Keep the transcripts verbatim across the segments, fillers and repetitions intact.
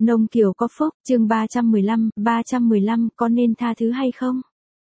Nông Kiều có phúc, chương ba trăm mười lăm, ba trăm mười lăm, có nên tha thứ hay không?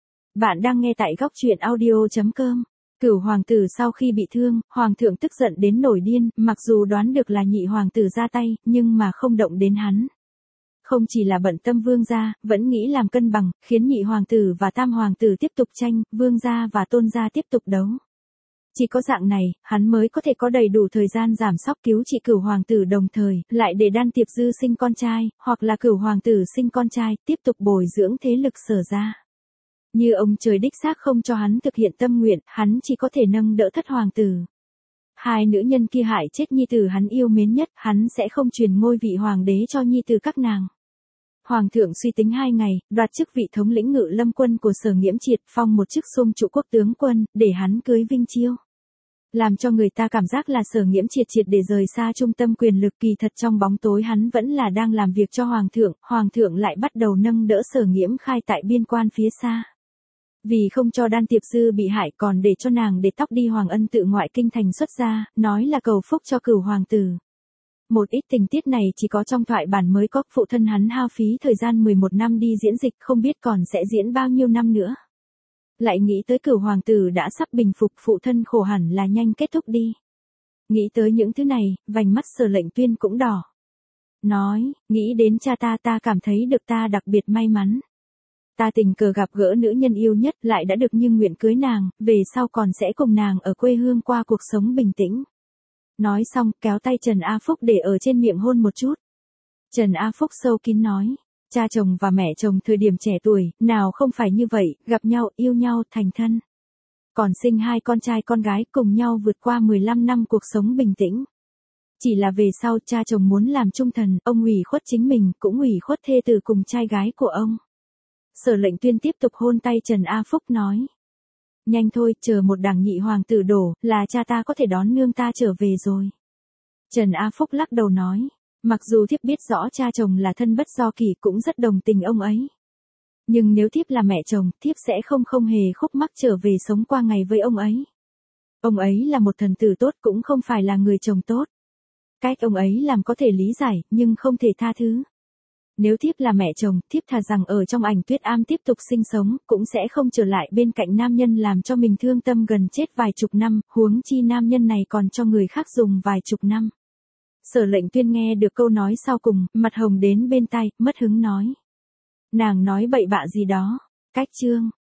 Bạn đang nghe tại góc truyện audio chấm com. Cửu hoàng tử sau khi bị thương, hoàng thượng tức giận đến nổi điên, mặc dù đoán được là nhị hoàng tử ra tay, nhưng mà không động đến hắn. Không chỉ là bận tâm vương gia, vẫn nghĩ làm cân bằng, khiến nhị hoàng tử và tam hoàng tử tiếp tục tranh, vương gia và tôn gia tiếp tục đấu. Chỉ có dạng này, hắn mới có thể có đầy đủ thời gian giảm sóc cứu trị cửu hoàng tử đồng thời, lại để Đan Tiệp Dư sinh con trai, hoặc là cửu hoàng tử sinh con trai, tiếp tục bồi dưỡng thế lực Sở gia. Như ông trời đích xác không cho hắn thực hiện tâm nguyện, hắn chỉ có thể nâng đỡ thất hoàng tử. Hai nữ nhân kia hại chết nhi tử hắn yêu mến nhất, hắn sẽ không truyền ngôi vị hoàng đế cho nhi tử các nàng. Hoàng thượng suy tính hai ngày, đoạt chức vị thống lĩnh Ngự Lâm quân của Sở Nghiễm Triệt, phong một chức xung trụ quốc tướng quân, để hắn cưới Vinh Chiêu. Làm cho người ta cảm giác là Sở Nghiễm Triệt triệt để rời xa trung tâm quyền lực, kỳ thật trong bóng tối hắn vẫn là đang làm việc cho hoàng thượng, hoàng thượng lại bắt đầu nâng đỡ Sở Nghiễm Khai tại biên quan phía xa. Vì không cho Đan Tiệp Dư bị hại còn để cho nàng để tóc đi Hoàng Ân tự ngoại kinh thành xuất ra, nói là cầu phúc cho cửu hoàng tử. Một ít tình tiết này chỉ có trong thoại bản mới có, phụ thân hắn hao phí thời gian mười một năm đi diễn dịch, không biết còn sẽ diễn bao nhiêu năm nữa. Lại nghĩ tới cửu hoàng tử đã sắp bình phục, phụ thân khổ hẳn là nhanh kết thúc đi. Nghĩ tới những thứ này, vành mắt Sở Lệnh Tuyên cũng đỏ. Nói, nghĩ đến cha ta ta cảm thấy được ta đặc biệt may mắn. Ta tình cờ gặp gỡ nữ nhân yêu nhất, lại đã được như nguyện cưới nàng, về sau còn sẽ cùng nàng ở quê hương qua cuộc sống bình tĩnh. Nói xong, kéo tay Trần A Phúc để ở trên miệng hôn một chút. Trần A Phúc sâu kín nói, cha chồng và mẹ chồng thời điểm trẻ tuổi, nào không phải như vậy, gặp nhau, yêu nhau, thành thân. Còn sinh hai con trai con gái cùng nhau vượt qua mười lăm năm cuộc sống bình tĩnh. Chỉ là về sau cha chồng muốn làm trung thần, ông ủy khuất chính mình, cũng ủy khuất thê tử cùng trai gái của ông. Sở Lệnh Tuyên tiếp tục hôn tay Trần A Phúc nói. Nhanh thôi, chờ một đảng nhị hoàng tử đổ, là cha ta có thể đón nương ta trở về rồi. Trần A Phúc lắc đầu nói. Mặc dù thiếp biết rõ cha chồng là thân bất do kỳ, cũng rất đồng tình ông ấy. Nhưng nếu thiếp là mẹ chồng, thiếp sẽ không không hề khúc mắc trở về sống qua ngày với ông ấy. Ông ấy là một thần tử tốt, cũng không phải là người chồng tốt. Cách ông ấy làm có thể lý giải, nhưng không thể tha thứ. Nếu thiếp là mẹ chồng, thiếp thà rằng ở trong ảnh tuyết am tiếp tục sinh sống, cũng sẽ không trở lại bên cạnh nam nhân làm cho mình thương tâm gần chết vài chục năm, huống chi nam nhân này còn cho người khác dùng vài chục năm. Sở Lệnh Tuyên nghe được câu nói sau cùng, mặt hồng đến bên tai, mất hứng nói. Nàng nói bậy bạ gì đó. Cách chương.